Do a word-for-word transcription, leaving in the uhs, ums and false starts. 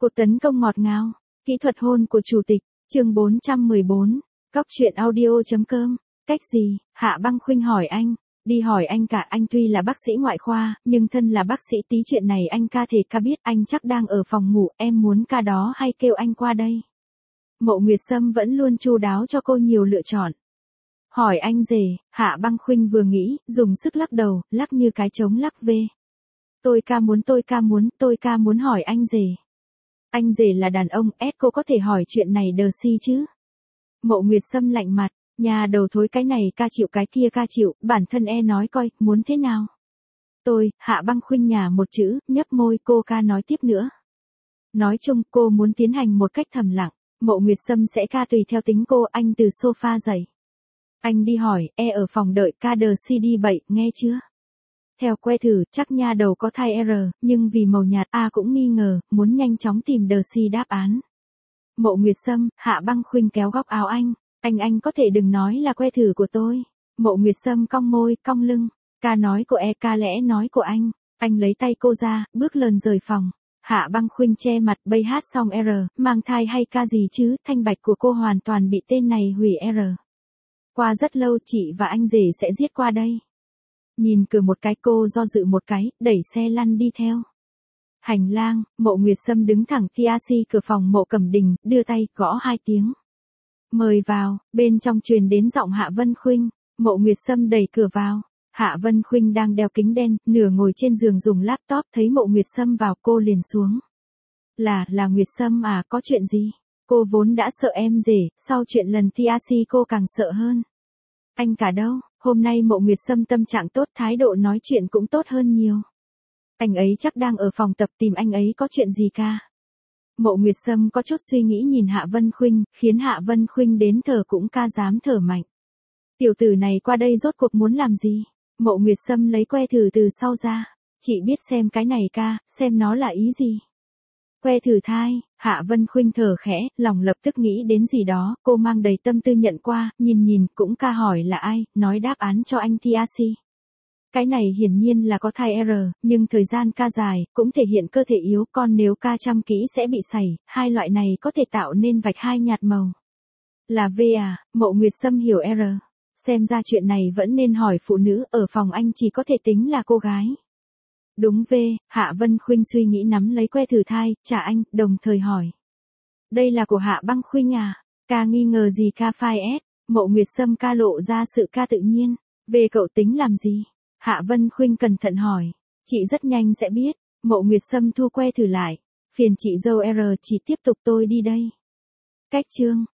Cuộc tấn công ngọt ngào, kỹ thuật hôn của chủ tịch, chương bốn trăm mười bốn, Cóc truyện audio.com, cách gì, Hạ Băng Khuynh hỏi anh, đi hỏi anh cả, anh tuy là bác sĩ ngoại khoa, nhưng thân là bác sĩ tí chuyện này anh ca thể ca biết, anh chắc đang ở phòng ngủ, em muốn ca đó hay kêu anh qua đây. Mộ Nguyệt Sâm vẫn luôn chu đáo cho cô nhiều lựa chọn. Hỏi anh rể, Hạ Băng Khuynh vừa nghĩ, dùng sức lắc đầu, lắc như cái trống lắc về. Tôi ca muốn tôi ca muốn, tôi ca muốn hỏi anh rể. Anh rể là đàn ông, ép cô có thể hỏi chuyện này đờ si chứ. Mộ Nguyệt Sâm lạnh mặt, nhà đầu thối cái này ca chịu cái kia ca chịu, bản thân e nói coi, muốn thế nào. Tôi, Hạ Băng Khuynh nhả một chữ, nhấp môi, cô ca nói tiếp nữa. Nói chung, cô muốn tiến hành một cách thầm lặng, Mộ Nguyệt Sâm sẽ ca tùy theo tính cô, anh từ sofa dậy. Anh đi hỏi, e ở phòng đợi, ca đờ si đi bậy, nghe chưa? Theo que thử, chắc nha đầu có thai R, nhưng vì màu nhạt A cũng nghi ngờ, muốn nhanh chóng tìm đờ si đáp án. Mộ Nguyệt Sâm, Hạ Băng Khuynh kéo góc áo anh, anh anh có thể đừng nói là que thử của tôi. Mộ Nguyệt Sâm cong môi, cong lưng, ca nói của e ca lẽ nói của anh, anh lấy tay cô ra, bước lờn rời phòng. Hạ Băng Khuynh che mặt, bây hát xong R, mang thai hay ca gì chứ, thanh bạch của cô hoàn toàn bị tên này hủy R. Qua rất lâu chị và anh rể sẽ giết qua đây. Nhìn cửa một cái cô do dự một cái, đẩy xe lăn đi theo. Hành lang, Mộ Nguyệt Sâm đứng thẳng T-a-xi cửa phòng Mộ Cẩm Đình, đưa tay, gõ hai tiếng. Mời vào, bên trong truyền đến giọng Hạ Vân Khuynh, Mộ Nguyệt Sâm đẩy cửa vào. Hạ Vân Khuynh đang đeo kính đen, nửa ngồi trên giường dùng laptop, thấy Mộ Nguyệt Sâm vào cô liền xuống. Là, là Nguyệt Sâm à, có chuyện gì? Cô vốn đã sợ em rể, sau chuyện lần T-a-xi cô càng sợ hơn. Anh cả đâu, hôm nay Mộ Nguyệt Sâm tâm trạng tốt, thái độ nói chuyện cũng tốt hơn nhiều. Anh ấy chắc đang ở phòng tập, tìm anh ấy có chuyện gì ca. Mộ Nguyệt Sâm có chút suy nghĩ nhìn Hạ Vân Khuynh, khiến Hạ Vân Khuynh đến thở cũng ca dám thở mạnh. Tiểu tử này qua đây rốt cuộc muốn làm gì? Mộ Nguyệt Sâm lấy que thử từ sau ra. Chị biết xem cái này ca, xem nó là ý gì. Que thử thai, Hạ Vân Khuynh thở khẽ, lòng lập tức nghĩ đến gì đó, cô mang đầy tâm tư nhận qua, nhìn nhìn, cũng ca hỏi là ai, nói đáp án cho anh T-a-xi. Cái này hiển nhiên là có thai R, nhưng thời gian ca dài, cũng thể hiện cơ thể yếu, con nếu ca chăm kỹ sẽ bị sảy, hai loại này có thể tạo nên vạch hai nhạt màu. Là V à, Mộ Nguyệt Sâm hiểu R. Xem ra chuyện này vẫn nên hỏi phụ nữ, ở phòng anh chỉ có thể tính là cô gái. Đúng V, Hạ Vân Khuynh suy nghĩ nắm lấy que thử thai, trả anh, đồng thời hỏi. Đây là của Hạ Băng Khuynh à? Ca nghi ngờ gì ca phai S? Mộ Nguyệt Sâm ca lộ ra sự ca tự nhiên. Về cậu tính làm gì? Hạ Vân Khuynh cẩn thận hỏi. Chị rất nhanh sẽ biết. Mộ Nguyệt Sâm thu que thử lại. Phiền chị dâu R, chỉ tiếp tục tôi đi đây. Cách chương.